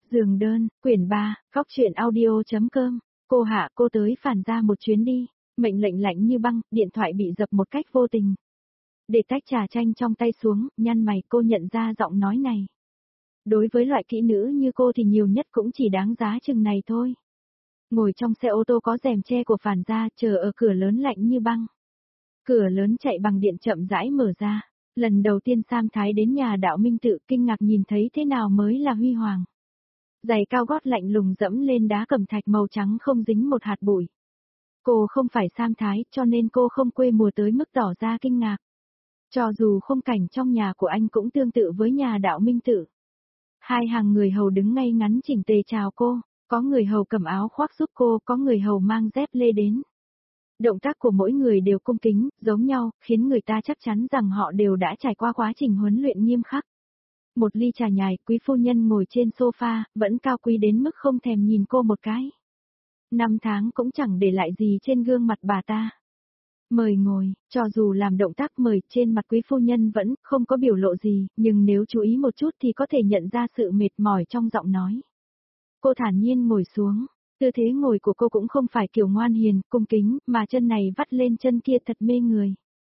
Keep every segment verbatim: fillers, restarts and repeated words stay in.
Giường đơn, quyển ba, góc truyện audio.com, cô Hạ cô tới Phản Gia một chuyến đi, mệnh lệnh lạnh như băng, điện thoại bị dập một cách vô tình. Để tách trà chanh trong tay xuống, nhăn mày cô nhận ra giọng nói này. Đối với loại kỹ nữ như cô thì nhiều nhất cũng chỉ đáng giá chừng này thôi. Ngồi trong xe ô tô có rèm che của Phản Gia chờ ở cửa lớn lạnh như băng. Cửa lớn chạy bằng điện chậm rãi mở ra. Lần đầu tiên Sam Thái đến nhà Đạo Minh Tự kinh ngạc nhìn thấy thế nào mới là huy hoàng. Giày cao gót lạnh lùng dẫm lên đá cẩm thạch màu trắng không dính một hạt bụi. Cô không phải Sam Thái cho nên cô không quê mùa tới mức tỏ ra kinh ngạc. Cho dù khung cảnh trong nhà của anh cũng tương tự với nhà Đạo Minh Tự. Hai hàng người hầu đứng ngay ngắn chỉnh tề chào cô, có người hầu cầm áo khoác giúp cô, có người hầu mang dép lê đến. Động tác của mỗi người đều cung kính, giống nhau, khiến người ta chắc chắn rằng họ đều đã trải qua quá trình huấn luyện nghiêm khắc. Một ly trà nhài, quý phu nhân ngồi trên sofa, vẫn cao quý đến mức không thèm nhìn cô một cái. Năm tháng cũng chẳng để lại gì trên gương mặt bà ta. Mời ngồi, cho dù làm động tác mời trên mặt quý phu nhân vẫn không có biểu lộ gì, nhưng nếu chú ý một chút thì có thể nhận ra sự mệt mỏi trong giọng nói. Cô thản nhiên ngồi xuống, tư thế ngồi của cô cũng không phải kiểu ngoan hiền, cung kính, mà chân này vắt lên chân kia thật mê người.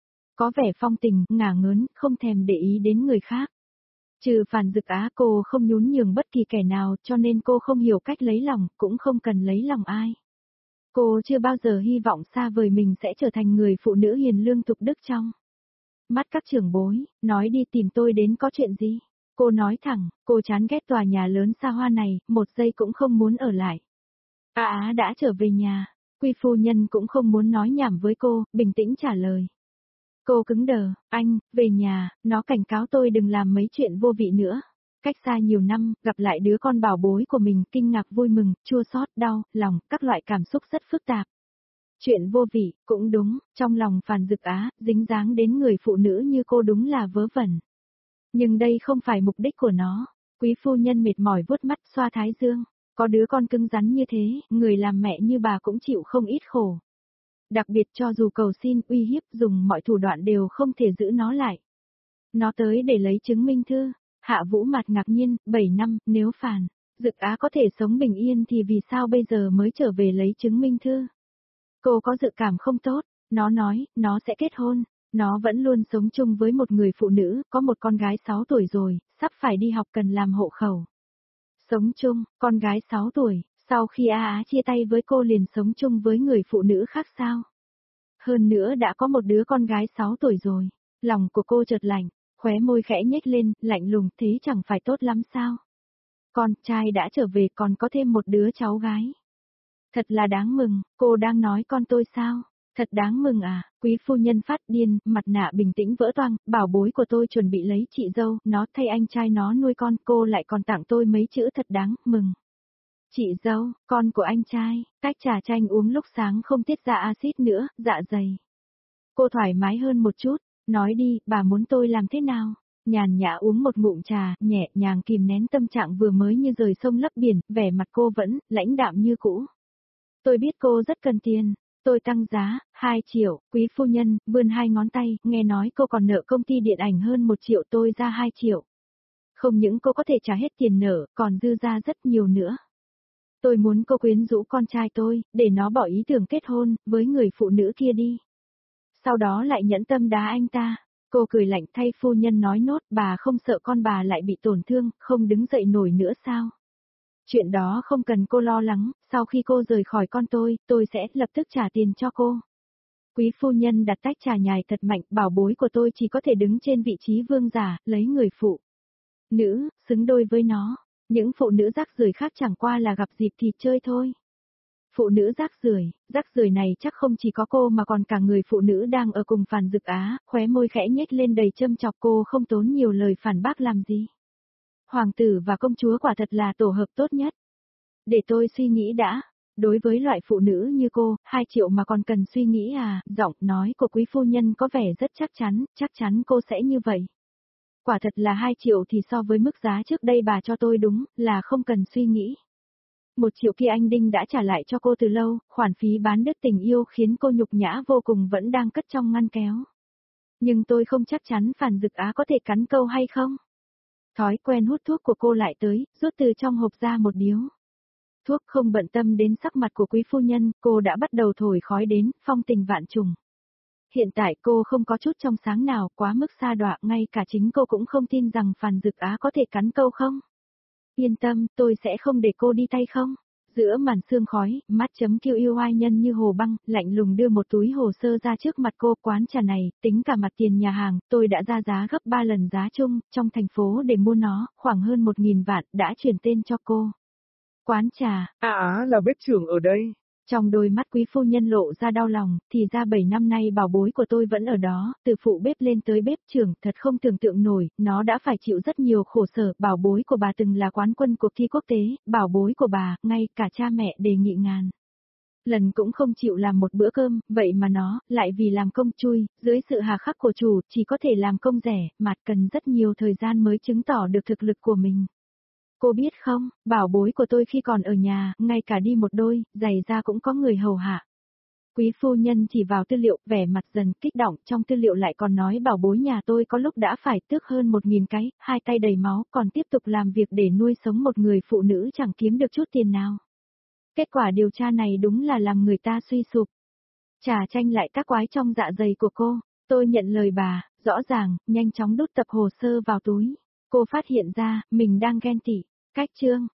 Có vẻ phong tình, ngả ngớn, không thèm để ý đến người khác. Trừ Phản Dực Á cô không nhún nhường bất kỳ kẻ nào cho nên cô không hiểu cách lấy lòng, cũng không cần lấy lòng ai. Cô chưa bao giờ hy vọng xa vời mình sẽ trở thành người phụ nữ hiền lương tục đức trong mắt các trưởng bối, nói đi tìm tôi đến có chuyện gì. Cô nói thẳng, cô chán ghét tòa nhà lớn xa hoa này, một giây cũng không muốn ở lại. Á Á đã trở về nhà, quý phu nhân cũng không muốn nói nhảm với cô, bình tĩnh trả lời. Cô cứng đờ, anh, về nhà, nó cảnh cáo tôi đừng làm mấy chuyện vô vị nữa. Cách xa nhiều năm, gặp lại đứa con bảo bối của mình, kinh ngạc vui mừng, chua xót, đau, lòng, các loại cảm xúc rất phức tạp. Chuyện vô vị, cũng đúng, trong lòng Phản Dực Á, dính dáng đến người phụ nữ như cô đúng là vớ vẩn. Nhưng đây không phải mục đích của nó. Quý phu nhân mệt mỏi vuốt mắt xoa thái dương. Có đứa con cứng rắn như thế, người làm mẹ như bà cũng chịu không ít khổ. Đặc biệt cho dù cầu xin, uy hiếp, dùng mọi thủ đoạn đều không thể giữ nó lại. Nó tới để lấy chứng minh thư. Hạ Vũ mặt ngạc nhiên, bảy năm, nếu Phản Dực Á có thể sống bình yên thì vì sao bây giờ mới trở về lấy chứng minh thư? Cô có dự cảm không tốt, nó nói, nó sẽ kết hôn, nó vẫn luôn sống chung với một người phụ nữ, có một con gái sáu tuổi rồi, sắp phải đi học cần làm hộ khẩu. Sống chung, con gái sáu tuổi, sau khi A Á chia tay với cô liền sống chung với người phụ nữ khác sao? Hơn nữa đã có một đứa con gái sáu tuổi rồi, lòng của cô chợt lạnh. Khóe môi khẽ nhếch lên, lạnh lùng, thế chẳng phải tốt lắm sao? Con trai đã trở về còn có thêm một đứa cháu gái. Thật là đáng mừng, cô đang nói con tôi sao? Thật đáng mừng à, quý phu nhân phát điên, mặt nạ bình tĩnh vỡ toang, bảo bối của tôi chuẩn bị lấy chị dâu, nó thay anh trai nó nuôi con, cô lại còn tặng tôi mấy chữ thật đáng mừng. Chị dâu, con của anh trai, tách trà chanh uống lúc sáng không tiết ra axit nữa, dạ dày. Cô thoải mái hơn một chút. Nói đi, bà muốn tôi làm thế nào? Nhàn nhã uống một ngụm trà, nhẹ nhàng kìm nén tâm trạng vừa mới như rời sông lấp biển, vẻ mặt cô vẫn, lãnh đạm như cũ. Tôi biết cô rất cần tiền. Tôi tăng giá, hai triệu, quý phu nhân, vươn hai ngón tay, nghe nói cô còn nợ công ty điện ảnh hơn một triệu tôi ra hai triệu. Không những cô có thể trả hết tiền nợ, còn dư ra rất nhiều nữa. Tôi muốn cô quyến rũ con trai tôi, để nó bỏ ý tưởng kết hôn, với người phụ nữ kia đi. Sau đó lại nhẫn tâm đá anh ta. Cô cười lạnh thay phu nhân nói nốt, bà không sợ con bà lại bị tổn thương, không đứng dậy nổi nữa sao? Chuyện đó không cần cô lo lắng, sau khi cô rời khỏi con tôi, tôi sẽ lập tức trả tiền cho cô. Quý phu nhân đặt tách trà nhài thật mạnh, bảo bối của tôi chỉ có thể đứng trên vị trí vương giả, lấy người phụ nữ, xứng đôi với nó. Những phụ nữ rác rưởi khác chẳng qua là gặp dịp thì chơi thôi. Phụ nữ rác rưởi, rác rưởi này chắc không chỉ có cô mà còn cả người phụ nữ đang ở cùng Phản Dực Á, khóe môi khẽ nhếch lên đầy châm chọc, cô không tốn nhiều lời phản bác làm gì. Hoàng tử và công chúa quả thật là tổ hợp tốt nhất. Để tôi suy nghĩ đã, đối với loại phụ nữ như cô, hai triệu mà còn cần suy nghĩ à, giọng nói của quý phu nhân có vẻ rất chắc chắn, chắc chắn cô sẽ như vậy. Quả thật là hai triệu thì so với mức giá trước đây bà cho tôi đúng, là không cần suy nghĩ. Một triệu kia anh Đinh đã trả lại cho cô từ lâu, khoản phí bán đứt tình yêu khiến cô nhục nhã vô cùng vẫn đang cất trong ngăn kéo. Nhưng tôi không chắc chắn Phản Dực Á có thể cắn câu hay không. Thói quen hút thuốc của cô lại tới, rút từ trong hộp ra một điếu. Thuốc không bận tâm đến sắc mặt của quý phu nhân, cô đã bắt đầu thổi khói đến, phong tình vạn trùng. Hiện tại cô không có chút trong sáng nào, quá mức xa đọa, ngay cả chính cô cũng không tin rằng Phàn Dực Á có thể cắn câu không. Yên tâm, tôi sẽ không để cô đi tay không. Giữa màn sương khói, mắt chấm kiêu yêu oai nhân như hồ băng, lạnh lùng đưa một túi hồ sơ ra trước mặt cô. Quán trà này, tính cả mặt tiền nhà hàng, tôi đã ra giá gấp ba lần giá chung, trong thành phố để mua nó, khoảng hơn một nghìn vạn, đã chuyển tên cho cô. Quán trà, À á là bếp trưởng ở đây. Trong đôi mắt quý phu nhân lộ ra đau lòng, thì ra bảy năm nay bảo bối của tôi vẫn ở đó, từ phụ bếp lên tới bếp trưởng, thật không tưởng tượng nổi, nó đã phải chịu rất nhiều khổ sở, bảo bối của bà từng là quán quân cuộc thi quốc tế, bảo bối của bà, ngay cả cha mẹ đề nghị ngàn lần cũng không chịu làm một bữa cơm, vậy mà nó, lại vì làm công chui, dưới sự hà khắc của chủ, chỉ có thể làm công rẻ, mà cần rất nhiều thời gian mới chứng tỏ được thực lực của mình. Cô biết không, bảo bối của tôi khi còn ở nhà, ngay cả đi một đôi, giày da cũng có người hầu hạ. Quý phu nhân chỉ vào tư liệu, vẻ mặt dần kích động, trong tư liệu lại còn nói bảo bối nhà tôi có lúc đã phải tước hơn một nghìn cái, hai tay đầy máu, còn tiếp tục làm việc để nuôi sống một người phụ nữ chẳng kiếm được chút tiền nào. Kết quả điều tra này đúng là làm người ta suy sụp. Trà chanh lại các quái trong dạ dày của cô, tôi nhận lời bà, rõ ràng, nhanh chóng đút tập hồ sơ vào túi. Cô phát hiện ra, mình đang ghen tị. Cách chương